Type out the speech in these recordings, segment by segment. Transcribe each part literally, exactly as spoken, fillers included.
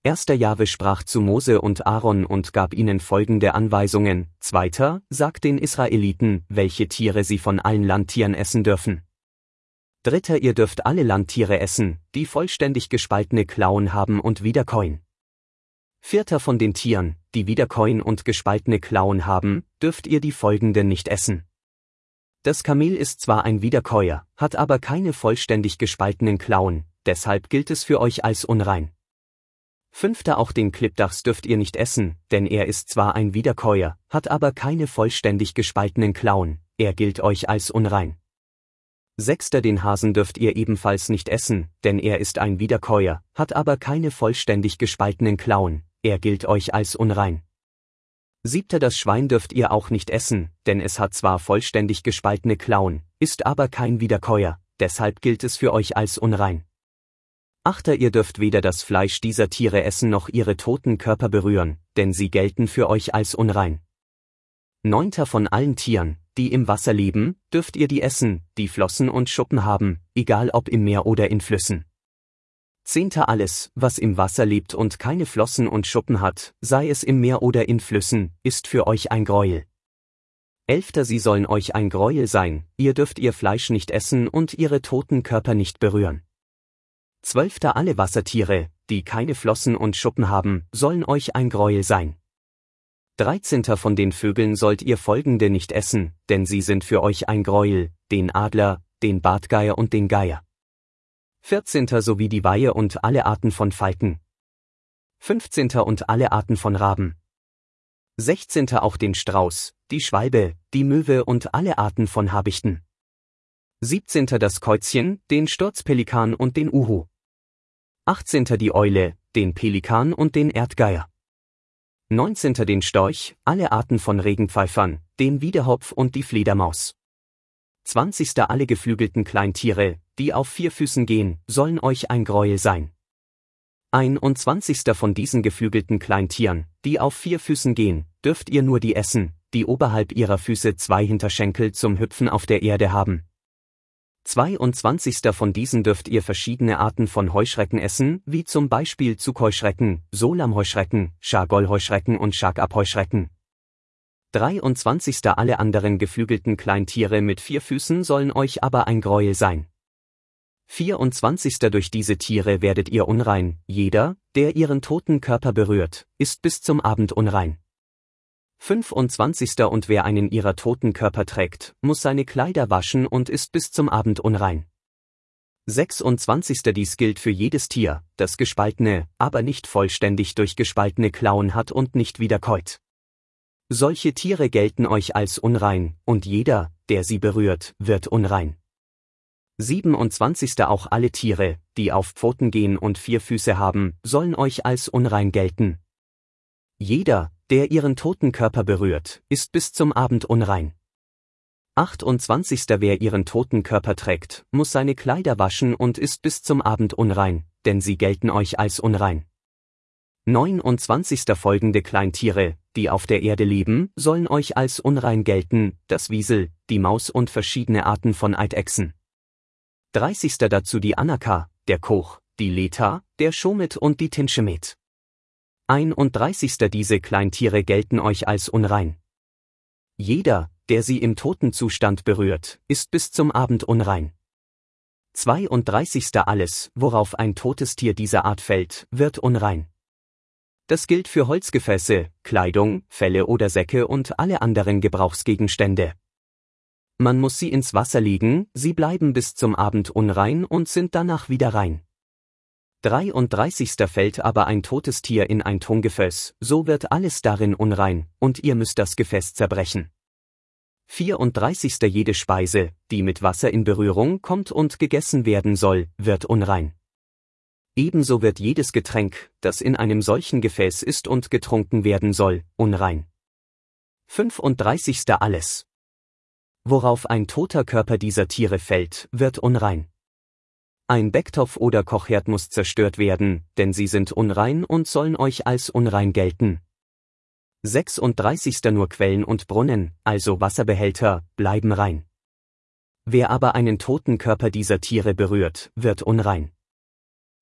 Erster Jahwe sprach zu Mose und Aaron und gab ihnen folgende Anweisungen. Zweiter, sagt den Israeliten, welche Tiere sie von allen Landtieren essen dürfen. Dritter, ihr dürft alle Landtiere essen, die vollständig gespaltene Klauen haben und wiederkäuen. Vierter, von den Tieren, die wiederkäuen und gespaltene Klauen haben, dürft ihr die folgenden nicht essen. Das Kamel ist zwar ein Wiederkäuer, hat aber keine vollständig gespaltenen Klauen, deshalb gilt es für euch als unrein. Fünfter, auch den Klippdachs dürft ihr nicht essen, denn er ist zwar ein Wiederkäuer, hat aber keine vollständig gespaltenen Klauen, er gilt euch als unrein. Sechster, den Hasen dürft ihr ebenfalls nicht essen, denn er ist ein Wiederkäuer, hat aber keine vollständig gespaltenen Klauen, er gilt euch als unrein. Siebter, das Schwein dürft ihr auch nicht essen, denn es hat zwar vollständig gespaltene Klauen, ist aber kein Wiederkäuer, deshalb gilt es für euch als unrein. Achter, ihr dürft weder das Fleisch dieser Tiere essen noch ihre toten Körper berühren, denn sie gelten für euch als unrein. Neunter, von allen Tieren, die im Wasser leben, dürft ihr die essen, die Flossen und Schuppen haben, egal ob im Meer oder in Flüssen. Zehnter, alles, was im Wasser lebt und keine Flossen und Schuppen hat, sei es im Meer oder in Flüssen, ist für euch ein Greuel. Elfter, sie sollen euch ein Greuel sein, ihr dürft ihr Fleisch nicht essen und ihre toten Körper nicht berühren. Zwölfter, alle Wassertiere, die keine Flossen und Schuppen haben, sollen euch ein Greuel sein. Dreizehnter, von den Vögeln sollt ihr folgende nicht essen, denn sie sind für euch ein Greuel, den Adler, den Bartgeier und den Geier. Vierzehnter, sowie die Weihe und alle Arten von Falken. Fünfzehnter, und alle Arten von Raben. Sechzehnter, auch den Strauß, die Schwalbe, die Möwe und alle Arten von Habichten. Siebzehnter, das Käuzchen, den Sturzpelikan und den Uhu. Achtzehnter, die Eule, den Pelikan und den Erdgeier. Neunzehnter, den Storch, alle Arten von Regenpfeifern, den Wiedehopf und die Fledermaus. Zwanzigster, alle geflügelten Kleintiere, die auf vier Füßen gehen, sollen euch ein Greuel sein. Einundzwanzigster, von diesen geflügelten Kleintieren, die auf vier Füßen gehen, dürft ihr nur die essen, die oberhalb ihrer Füße zwei Hinterschenkel zum Hüpfen auf der Erde haben. Zweiundzwanzigster, von diesen dürft ihr verschiedene Arten von Heuschrecken essen, wie zum Beispiel Zugheuschrecken, Solamheuschrecken, Schargollheuschrecken und Schargabheuschrecken. Dreiundzwanzigster, alle anderen geflügelten Kleintiere mit vier Füßen sollen euch aber ein Greuel sein. Vierundzwanzigster, durch diese Tiere werdet ihr unrein, jeder, der ihren toten Körper berührt, ist bis zum Abend unrein. Fünfundzwanzigster, und wer einen ihrer toten Körper trägt, muss seine Kleider waschen und ist bis zum Abend unrein. Sechsundzwanzigster, dies gilt für jedes Tier, das gespaltene, aber nicht vollständig durch gespaltene Klauen hat und nicht wiederkäut. Solche Tiere gelten euch als unrein, und jeder, der sie berührt, wird unrein. Siebenundzwanzigster, auch alle Tiere, die auf Pfoten gehen und vier Füße haben, sollen euch als unrein gelten. Jeder, der ihren toten Körper berührt, ist bis zum Abend unrein. achtundzwanzigster, wer ihren toten Körper trägt, muss seine Kleider waschen und ist bis zum Abend unrein, denn sie gelten euch als unrein. neunundzwanzigster, folgende Kleintiere, die auf der Erde leben, sollen euch als unrein gelten, das Wiesel, die Maus und verschiedene Arten von Eidechsen. dreißigster, dazu die Anaka, der Koch, die Leta, der Schomit und die Tinschemet. einunddreißigster, diese Kleintiere gelten euch als unrein. Jeder, der sie im toten Zustand berührt, ist bis zum Abend unrein. zweiunddreißigster, alles, worauf ein totes Tier dieser Art fällt, wird unrein. Das gilt für Holzgefäße, Kleidung, Felle oder Säcke und alle anderen Gebrauchsgegenstände. Man muss sie ins Wasser legen, sie bleiben bis zum Abend unrein und sind danach wieder rein. dreiunddreißigster, fällt aber ein totes Tier in ein Tongefäß, so wird alles darin unrein, und ihr müsst das Gefäß zerbrechen. vierunddreißigster, jede Speise, die mit Wasser in Berührung kommt und gegessen werden soll, wird unrein. Ebenso wird jedes Getränk, das in einem solchen Gefäß ist und getrunken werden soll, unrein. fünfunddreißigster, alles, worauf ein toter Körper dieser Tiere fällt, wird unrein. Ein Backtopf oder Kochherd muss zerstört werden, denn sie sind unrein und sollen euch als unrein gelten. sechsunddreißigster, nur Quellen und Brunnen, also Wasserbehälter, bleiben rein. Wer aber einen toten Körper dieser Tiere berührt, wird unrein.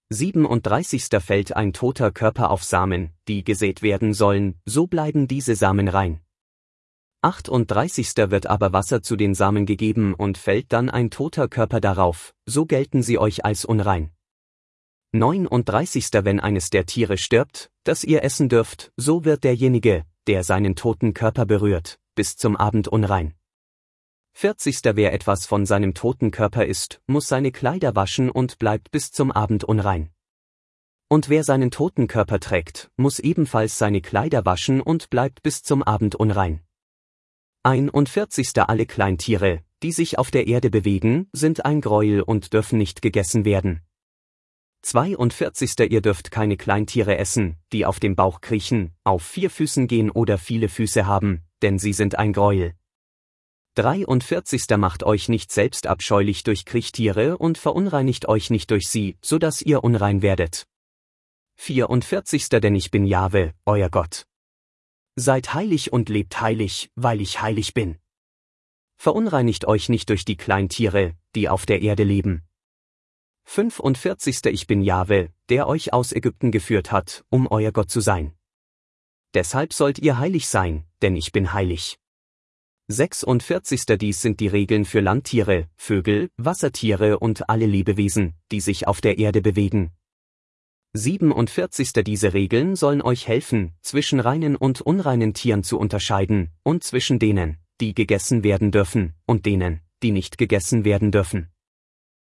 siebenunddreißig. Fällt ein toter Körper auf Samen, die gesät werden sollen, so bleiben diese Samen rein. achtunddreißig. Wird aber Wasser zu den Samen gegeben und fällt dann ein toter Körper darauf, so gelten sie euch als unrein. neununddreißig. Wenn eines der Tiere stirbt, das ihr essen dürft, so wird derjenige, der seinen toten Körper berührt, bis zum Abend unrein. vierzig. Wer etwas von seinem toten Körper isst, muss seine Kleider waschen und bleibt bis zum Abend unrein. Und wer seinen toten Körper trägt, muss ebenfalls seine Kleider waschen und bleibt bis zum Abend unrein. einundvierzig. Alle Kleintiere, die sich auf der Erde bewegen, sind ein Gräuel und dürfen nicht gegessen werden. zweiundvierzig. Ihr dürft keine Kleintiere essen, die auf dem Bauch kriechen, auf vier Füßen gehen oder viele Füße haben, denn sie sind ein Gräuel. dreiundvierzig. Macht euch nicht selbst abscheulich durch Kriechtiere und verunreinigt euch nicht durch sie, so dass ihr unrein werdet. vierundvierzig. Denn ich bin Jahwe, euer Gott. Seid heilig und lebt heilig, weil ich heilig bin. Verunreinigt euch nicht durch die Kleintiere, die auf der Erde leben. fünfundvierzig. Ich bin Jahwe, der euch aus Ägypten geführt hat, um euer Gott zu sein. Deshalb sollt ihr heilig sein, denn ich bin heilig. sechsundvierzig. Dies sind die Regeln für Landtiere, Vögel, Wassertiere und alle Lebewesen, die sich auf der Erde bewegen. siebenundvierzig. Diese Regeln sollen euch helfen, zwischen reinen und unreinen Tieren zu unterscheiden, und zwischen denen, die gegessen werden dürfen, und denen, die nicht gegessen werden dürfen.